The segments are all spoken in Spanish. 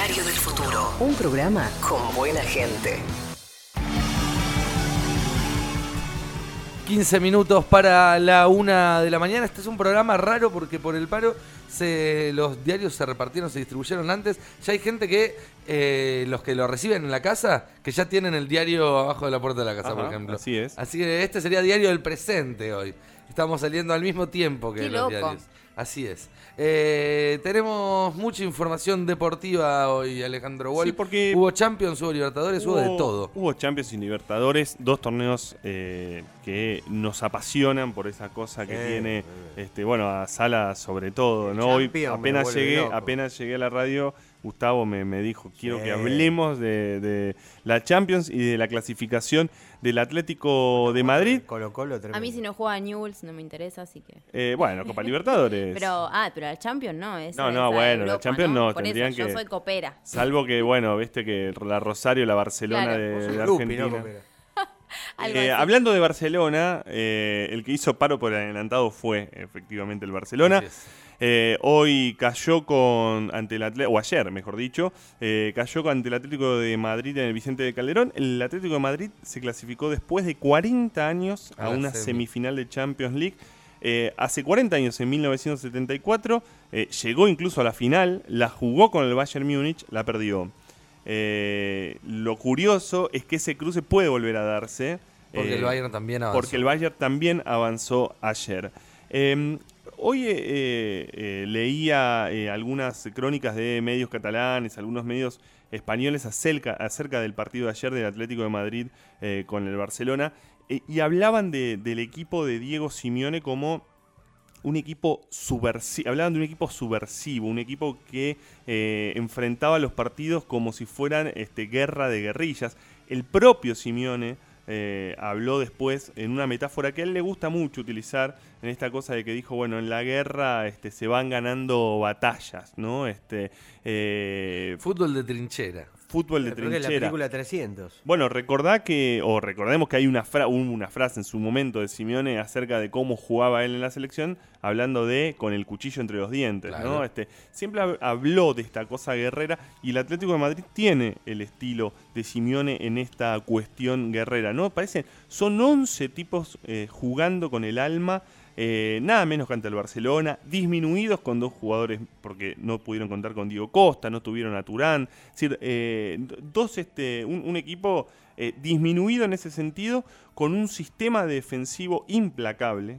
Diario del Futuro. Un programa con buena gente. 15 minutos para la 1 de la mañana. Este es un programa raro porque por el paro los diarios se repartieron, se distribuyeron antes. Ya hay gente que, los que lo reciben en la casa, que ya tienen el diario abajo de la puerta de la casa, Ajá, por ejemplo. así es. Así que este sería diario del presente hoy. Estamos saliendo al mismo tiempo que Qué los loco. diarios. Así es. Tenemos mucha información deportiva hoy, Alejandro Wolf. Sí, porque hubo Champions, hubo Libertadores, hubo de todo. Hubo Champions y Libertadores, dos torneos que nos apasionan por esa cosa que tiene, a Sala sobre todo, ¿no? Hoy apenas llegué a la radio, Gustavo me dijo, quiero que hablemos de la Champions y de la clasificación del Atlético de Madrid. Colo-Colo, A mí si no juega Newell's no me interesa, así que... Copa Libertadores. Pero la Champions no, es No, Europa, la Champions no, Por tendrían eso, yo que... soy copera. Salvo que, viste que la Rosario, la Barcelona Claro. de Argentina. Algo así. Hablando de Barcelona, el que hizo paro por adelantado fue efectivamente el Barcelona. Hoy cayó ante el Atlético, o ayer mejor dicho, cayó ante el Atlético de Madrid en el Vicente de Calderón. El Atlético de Madrid se clasificó después de 40 años a una semifinal de Champions League. Hace 40 años, en 1974, llegó incluso a la final, la jugó con el Bayern Múnich, la perdió. Lo curioso es que ese cruce puede volver a darse. Porque el Bayern también avanzó. Porque el Bayern también avanzó ayer. Hoy leía algunas crónicas de medios catalanes, algunos medios españoles acerca del partido de ayer del Atlético de Madrid con el Barcelona, y hablaban del equipo de Diego Simeone como un equipo subversivo. Hablaban de un equipo subversivo, un equipo que enfrentaba los partidos como si fueran guerra de guerrillas. El propio Simeone habló después en una metáfora que a él le gusta mucho utilizar, en esta cosa de que dijo, en la guerra se van ganando batallas, ¿no? Fútbol de trinchera. Fútbol de Creo que es trinchera. la película 300. Bueno, recordemos que hay hubo una frase en su momento de Simeone acerca de cómo jugaba él en la selección, hablando de con el cuchillo entre los dientes, claro. ¿no? Siempre habló de esta cosa guerrera, y el Atlético de Madrid tiene el estilo de Simeone en esta cuestión guerrera, ¿no? Son 11 tipos jugando con el alma, nada menos que ante el Barcelona, disminuidos con dos jugadores porque no pudieron contar con Diego Costa, no tuvieron a Turán, es decir, un equipo disminuido en ese sentido, con un sistema defensivo implacable.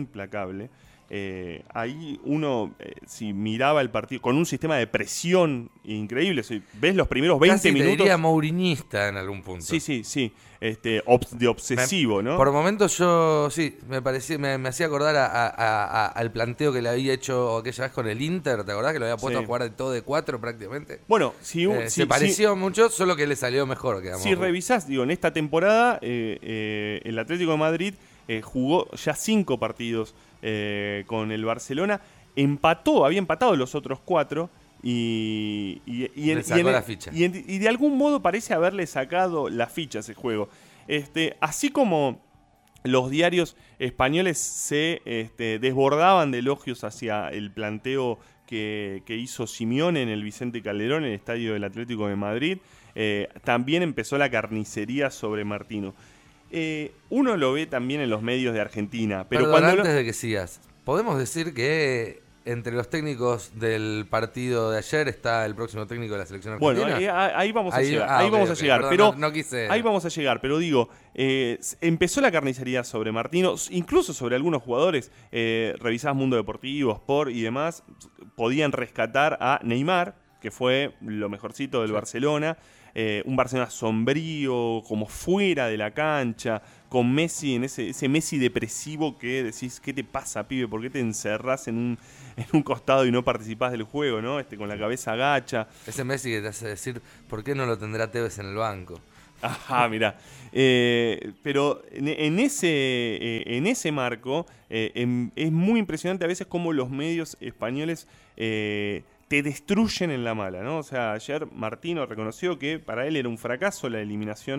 Ahí uno, si miraba el partido, con un sistema de presión increíble, si ves los primeros 20 Casi minutos. Te diría mourinista en algún punto. Sí, de obsesivo, ¿no? Por momentos yo, me hacía acordar al planteo que le había hecho aquella vez con el Inter, ¿te acordás? Que lo había puesto a jugar de todo de 4 prácticamente. Bueno, se pareció mucho, solo que le salió mejor. Si revisás, en esta temporada, el Atlético de Madrid jugó ya 5 partidos con el Barcelona, había empatado los otros 4 y de algún modo parece haberle sacado la ficha a ese juego. Así como los diarios españoles se desbordaban de elogios hacia el planteo que hizo Simeone en el Vicente Calderón, en el estadio del Atlético de Madrid, también empezó la carnicería sobre Martino. Uno lo ve también en los medios de Argentina. Pero antes de que sigas, podemos decir que entre los técnicos del partido de ayer está el próximo técnico de la selección argentina. Bueno, ahí vamos a llegar. Perdón, pero no quise... Ahí vamos a llegar, pero digo, empezó la carnicería sobre Martino, incluso sobre algunos jugadores. Revisás Mundo Deportivo, Sport y demás, podían rescatar a Neymar, que fue lo mejorcito del Barcelona. Un Barcelona sombrío, como fuera de la cancha, con Messi, en ese Messi depresivo que decís, ¿qué te pasa, pibe? ¿Por qué te encerrás en un costado y no participás del juego, ¿no? Con la cabeza agacha. Ese Messi que te hace decir, ¿por qué no lo tendrá Tevez en el banco? Ajá, mirá. Pero en ese marco es muy impresionante a veces cómo los medios españoles te destruyen en la mala, ¿no? O sea, ayer Martino reconoció que para él era un fracaso la eliminación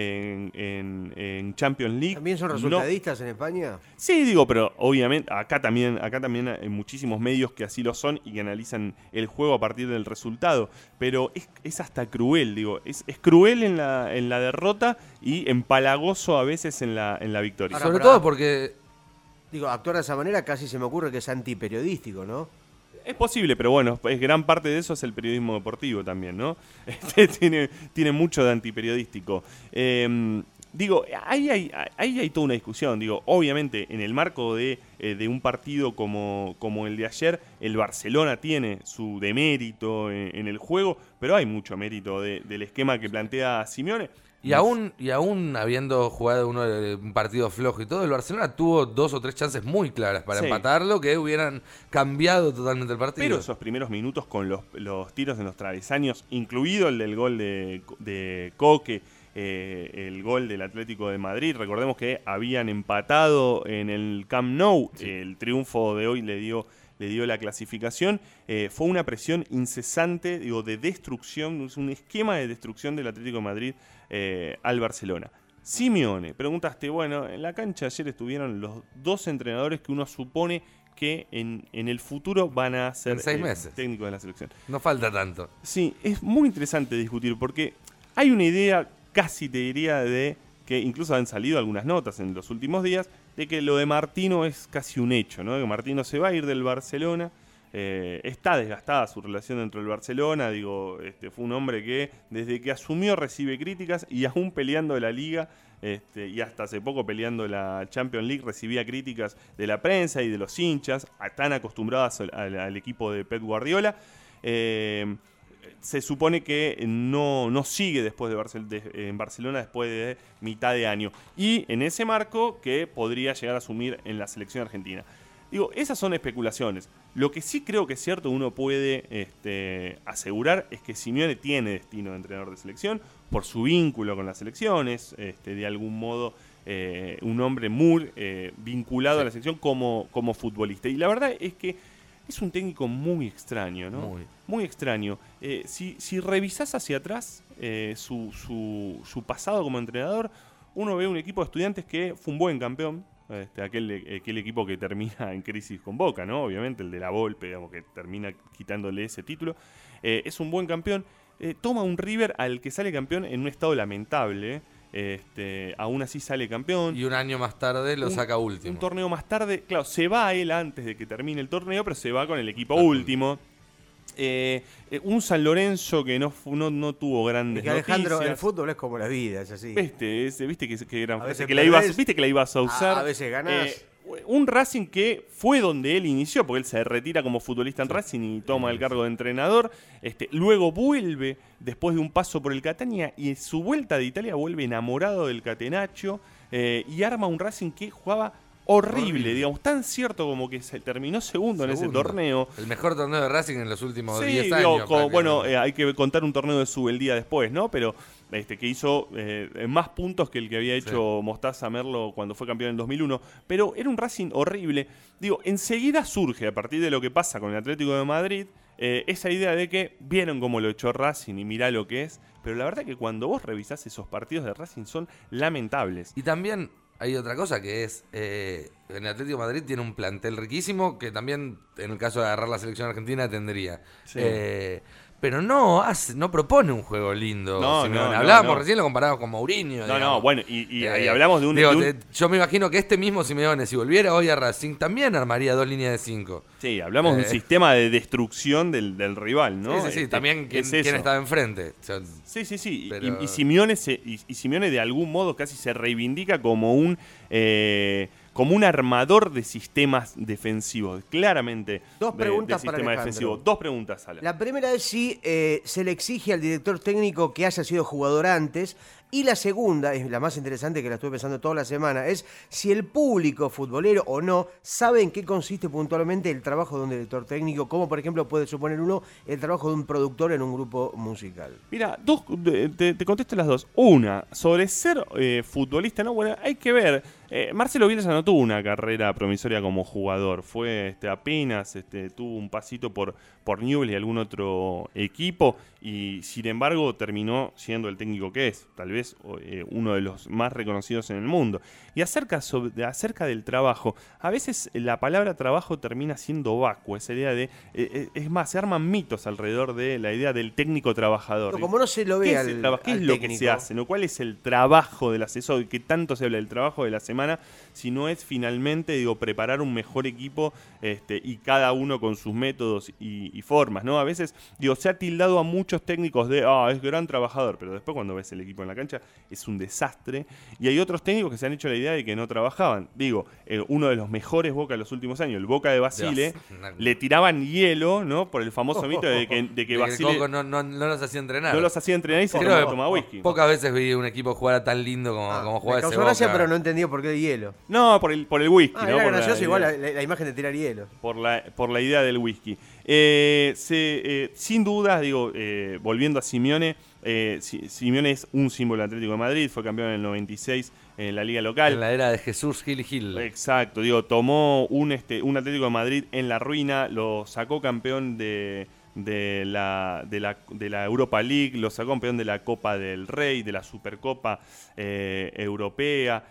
en Champions League. ¿También son resultadistas en España? Sí, digo, pero obviamente acá también hay muchísimos medios que así lo son y que analizan el juego a partir del resultado. Pero es hasta cruel, digo. Es cruel en la derrota y empalagoso a veces en la victoria. Sobre todo porque... Digo, actuar de esa manera casi se me ocurre que es antiperiodístico, ¿no? Es posible, pero bueno, gran parte de eso es el periodismo deportivo también, ¿no? Tiene mucho de antiperiodístico. Digo, ahí hay toda una discusión. Digo, obviamente, en el marco de un partido como el de ayer, el Barcelona tiene su demérito en el juego, pero hay mucho mérito del esquema que plantea Simeone. Y aún habiendo jugado un partido flojo y todo, el Barcelona tuvo 2 o 3 chances muy claras para empatarlo que hubieran cambiado totalmente el partido. Pero esos primeros minutos con los tiros en los travesaños, incluido el del gol de Coque, el gol del Atlético de Madrid, recordemos que habían empatado en el Camp Nou, el triunfo de hoy le dio la clasificación, fue una presión incesante, digo, de destrucción, es un esquema de destrucción del Atlético de Madrid al Barcelona. Simeone, preguntaste, bueno, en la cancha ayer estuvieron los 2 entrenadores que uno supone que en el futuro van a ser 6 meses. Técnicos de la selección. No falta tanto. Sí, es muy interesante discutir porque hay una idea, casi te diría, de que incluso han salido algunas notas en los últimos días, de que lo de Martino es casi un hecho, ¿no? Que Martino se va a ir del Barcelona. Está desgastada su relación dentro del Barcelona, digo, fue un hombre que desde que asumió recibe críticas y aún peleando la Liga y hasta hace poco peleando la Champions League recibía críticas de la prensa y de los hinchas, tan acostumbradas al equipo de Pep Guardiola. Se supone que no sigue después en Barcelona después de mitad de año y en ese marco que podría llegar a asumir en la selección argentina. Digo, esas son especulaciones. Lo que sí creo que es cierto, uno puede asegurar, es que Simeone tiene destino de entrenador de selección por su vínculo con las selecciones, de algún modo un hombre muy vinculado a la selección como futbolista. Y la verdad es que es un técnico muy extraño, ¿no? Muy extraño. Si revisás hacia atrás su pasado como entrenador, uno ve un equipo de Estudiantes que fue un buen campeón. Aquel equipo que termina en crisis con Boca, ¿no? Obviamente, el de la Volpe, digamos, que termina quitándole ese título. Es un buen campeón. Toma un River al que sale campeón en un estado lamentable. Aún así sale campeón. Y un año más tarde lo saca último. Un torneo más tarde, claro, se va él antes de que termine el torneo, pero se va con el equipo último. Un San Lorenzo que no tuvo grandes noticias. Alejandro, el fútbol es como la vida, es así. Viste que gran frase, que la ibas a usar. A veces ganás. Un Racing que fue donde él inició, porque él se retira como futbolista en Racing y toma el cargo de entrenador. Luego vuelve, después de un paso por el Catania, y en su vuelta de Italia vuelve enamorado del Catenaccio y arma un Racing que jugaba horrible, digamos, tan cierto como que se terminó segundo en ese torneo. El mejor torneo de Racing en los últimos 10 años. Bueno, hay que contar un torneo de el día después, ¿no? Pero que hizo más puntos que el que había hecho Mostaza Merlo cuando fue campeón en 2001. Pero era un Racing horrible. Digo, enseguida surge, a partir de lo que pasa con el Atlético de Madrid, esa idea de que vieron cómo lo echó Racing y mirá lo que es. Pero la verdad que cuando vos revisás esos partidos de Racing son lamentables. Y también hay otra cosa que es, en el Atlético de Madrid tiene un plantel riquísimo que también, en el caso de agarrar la selección argentina, tendría. Sí. Pero no propone un juego lindo. Hablábamos recién, lo comparamos con Mourinho. Bueno, y hablamos de un... Yo me imagino que este mismo Simeone, si volviera hoy a Racing, también armaría 2 líneas de 5. Sí, hablamos de un sistema de destrucción del rival, ¿no? Sí, también quién estaba enfrente. Sí. Pero... Y Simeone de algún modo casi se reivindica como un armador de sistemas defensivos, claramente. Dos preguntas para Alejandro. Defensivo. 2 preguntas, Sala. La primera es si se le exige al director técnico que haya sido jugador antes. Y la segunda, es la más interesante que la estuve pensando toda la semana, es si el público futbolero o no sabe en qué consiste puntualmente el trabajo de un director técnico, como por ejemplo puede suponer uno el trabajo de un productor en un grupo musical. Mira, te contesto las dos. Una, sobre ser futbolista, ¿no? Bueno, hay que ver. Marcelo Bielsa no tuvo una carrera promisoria como jugador. Fue apenas tuvo un pasito por por Newell's y algún otro equipo, y sin embargo terminó siendo el técnico que es, tal vez uno de los más reconocidos en el mundo. Y acerca del trabajo, a veces la palabra trabajo termina siendo vacua, esa idea de, es más, se arman mitos alrededor de la idea del técnico trabajador. Como no se lo ve al ¿Qué es lo que se hace? ¿No? ¿Cuál es el trabajo del asesor? Que tanto se habla del trabajo de la semana, si no es finalmente, preparar un mejor equipo y cada uno con sus métodos y formas, ¿no? A veces, se ha tildado a muchos técnicos de, es gran trabajador, pero después cuando ves el equipo en la cancha es un desastre. Y hay otros técnicos que se han hecho la idea de que no trabajaban. Uno de los mejores Boca de los últimos años, el Boca de Basile, le tiraban hielo, ¿no? Por el famoso mito de que Basile no los hacía entrenar. No los hacía entrenar y se tomaba whisky. Pocas veces vi un equipo jugar tan lindo como jugaba ese Boca. Me causó gracia, pero no entendía por qué el hielo. No, por el whisky, ¿no? Era gracioso igual la imagen de tirar hielo. Por la idea del whisky. Sin dudas, volviendo a Simeone, Simeone es un símbolo del Atlético de Madrid, fue campeón en el 96 en la liga local. En la era de Jesús Gil y Gil. Exacto, tomó un Atlético de Madrid en la ruina, lo sacó campeón de la Europa League, lo sacó campeón de la Copa del Rey, de la Supercopa Europea.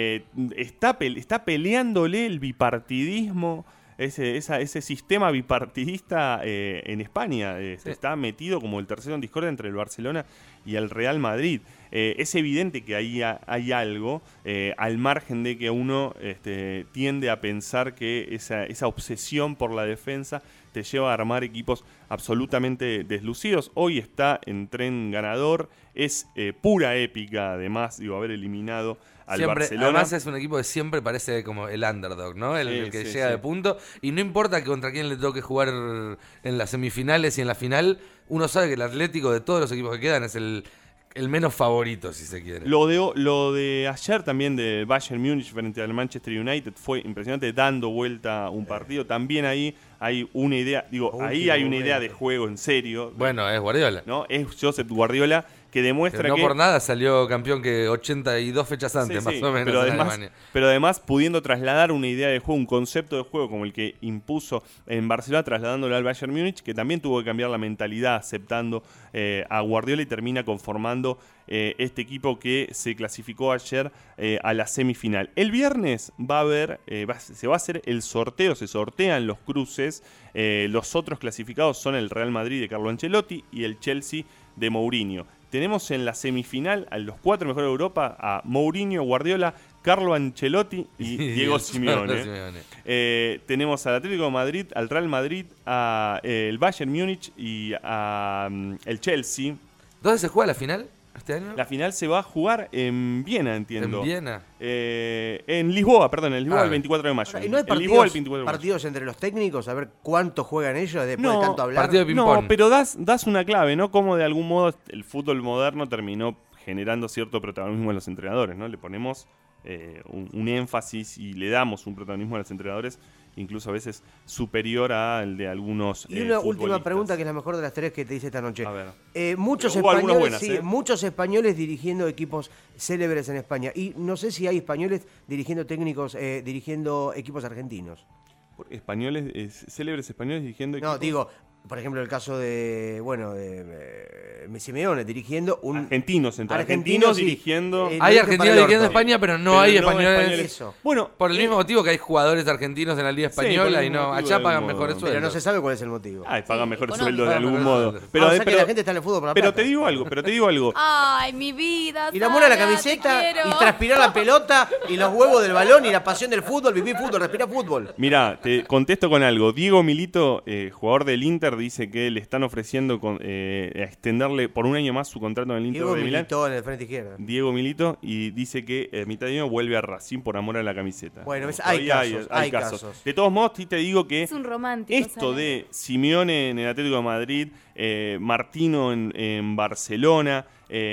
Está peleándole el bipartidismo, ese sistema bipartidista en España. Está metido como el tercero en discordia entre el Barcelona y el Real Madrid. Es evidente que ahí hay algo, al margen de que uno tiende a pensar que esa obsesión por la defensa te lleva a armar equipos absolutamente deslucidos. Hoy está en tren ganador, es pura épica, además, haber eliminado al Barcelona. Además es un equipo que siempre parece como el underdog, ¿no? El que llega de punto. Y no importa contra quién le toque jugar en las semifinales y en la final, uno sabe que el Atlético de todos los equipos que quedan es el menos favorito, si se quiere. Lo de ayer también del Bayern Múnich frente al Manchester United fue impresionante, dando vuelta un partido. También ahí hay una idea, ahí hay una idea de juego en serio. Bueno, es Guardiola. ¿No? Es Josep Guardiola, que demuestra que... No por nada salió campeón que 82 fechas antes, más o menos, en Alemania. Pero además pudiendo trasladar una idea de juego, un concepto de juego como el que impuso en Barcelona, trasladándolo al Bayern Múnich, que también tuvo que cambiar la mentalidad aceptando a Guardiola y termina conformando este equipo que se clasificó ayer a la semifinal. El viernes se va a hacer el sorteo, se sortean los cruces. Los otros clasificados son el Real Madrid de Carlo Ancelotti y el Chelsea de Mourinho. Tenemos en la semifinal a los 4 mejores de Europa a Mourinho, Guardiola, Carlo Ancelotti y Diego Simeone. Tenemos al Atlético de Madrid, al Real Madrid, el Bayern Múnich y el Chelsea. ¿Dónde se juega la final este año? La final se va a jugar en Viena, entiendo. ¿En Viena? En Lisboa, el 24 de mayo. ¿Y no hay partidos entre los técnicos? A ver cuánto juegan ellos después de tanto hablar. Partido de ping-pong. No, pero das una clave, ¿no? Como de algún modo el fútbol moderno terminó generando cierto protagonismo a los entrenadores, ¿no? Le ponemos un énfasis y le damos un protagonismo a los entrenadores, incluso a veces superior al de algunos Y una última pregunta, que es la mejor de las 3 que te hice esta noche. A ver. Muchos españoles dirigiendo equipos célebres en España. Y no sé si hay españoles dirigiendo equipos argentinos. Célebres españoles dirigiendo equipos. No, digo, por ejemplo, el caso de Simeone dirigiendo un... Argentinos dirigiendo... Hay argentinos dirigiendo España, pero no hay españoles. Eso. Bueno, por el mismo motivo que hay jugadores argentinos en la Liga Española y no, allá pagan mejores sueldos. Pero no se sabe cuál es el motivo. Pagan mejores sueldos de algún modo. Pero que la gente está en el fútbol por la plata. Te digo algo. Ay, mi vida. Y la mula la camiseta, y transpirar la pelota, y los huevos del balón, y la pasión del fútbol, vivir fútbol, respirar fútbol. Mirá, te contesto con algo. Diego Milito, jugador del Inter, dice que le están ofreciendo extenderle por un año más su contrato en el Inter de Milán. Diego Milito en el frente izquierdo. Diego Milito, y dice que mitad de año vuelve a Racing por amor a la camiseta. Bueno, hay casos. De todos modos, sí te digo que es un romántico, esto de Simeone en el Atlético de Madrid, Martino en Barcelona,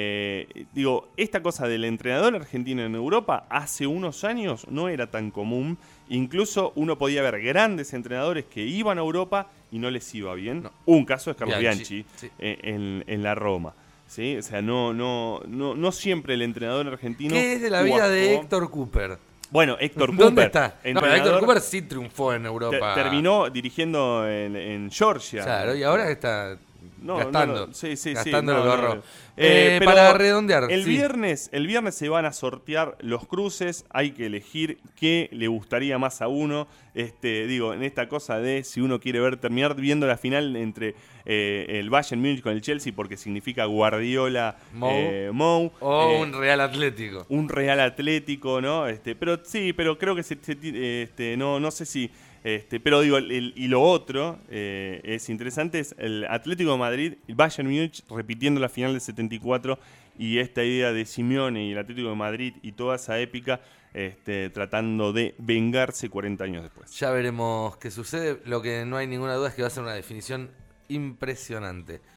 esta cosa del entrenador argentino en Europa hace unos años no era tan común. Incluso uno podía ver grandes entrenadores que iban a Europa y no les iba bien. No. Un caso es Carlo Bianchi sí. En la Roma. ¿Sí? O sea, no siempre el entrenador argentino... ¿Qué es de la vida de Héctor Cooper? Bueno, Héctor Cooper. ¿Dónde está? No, pero entrenador, Héctor Cooper sí triunfó en Europa. terminó dirigiendo en Georgia. Claro, y ahora está gastando. Sí, gastando no, lo que ahorró. no. Para Pero redondear. El sí. viernes se van a sortear los cruces. Hay que elegir qué le gustaría más a uno. Digo, en esta cosa de si uno quiere terminar viendo la final entre el Bayern Múnich con el Chelsea, porque significa Guardiola Mou. O un Real Atlético. Un Real Atlético, ¿no? Pero sí, pero creo que no sé si. Pero digo, y lo otro es interesante, es el Atlético de Madrid, el Bayern Múnich repitiendo la final del 74 y esta idea de Simeone y el Atlético de Madrid y toda esa épica tratando de vengarse 40 años después. Ya veremos qué sucede. Lo que no hay ninguna duda es que va a ser una definición impresionante.